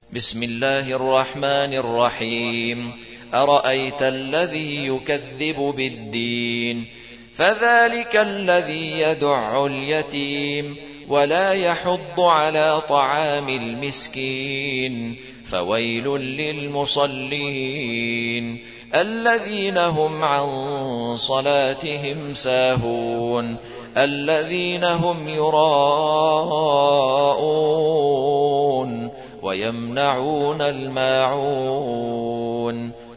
بسم الله الرحمن الرحيم. أرأيت الذي يكذب بالدين فذلك الذي يدع اليتيم ولا يحض على طعام المسكين فويل للمصلين الذين هم عن صلاتهم ساهون الذين هم يراءون ويمنعون الماعون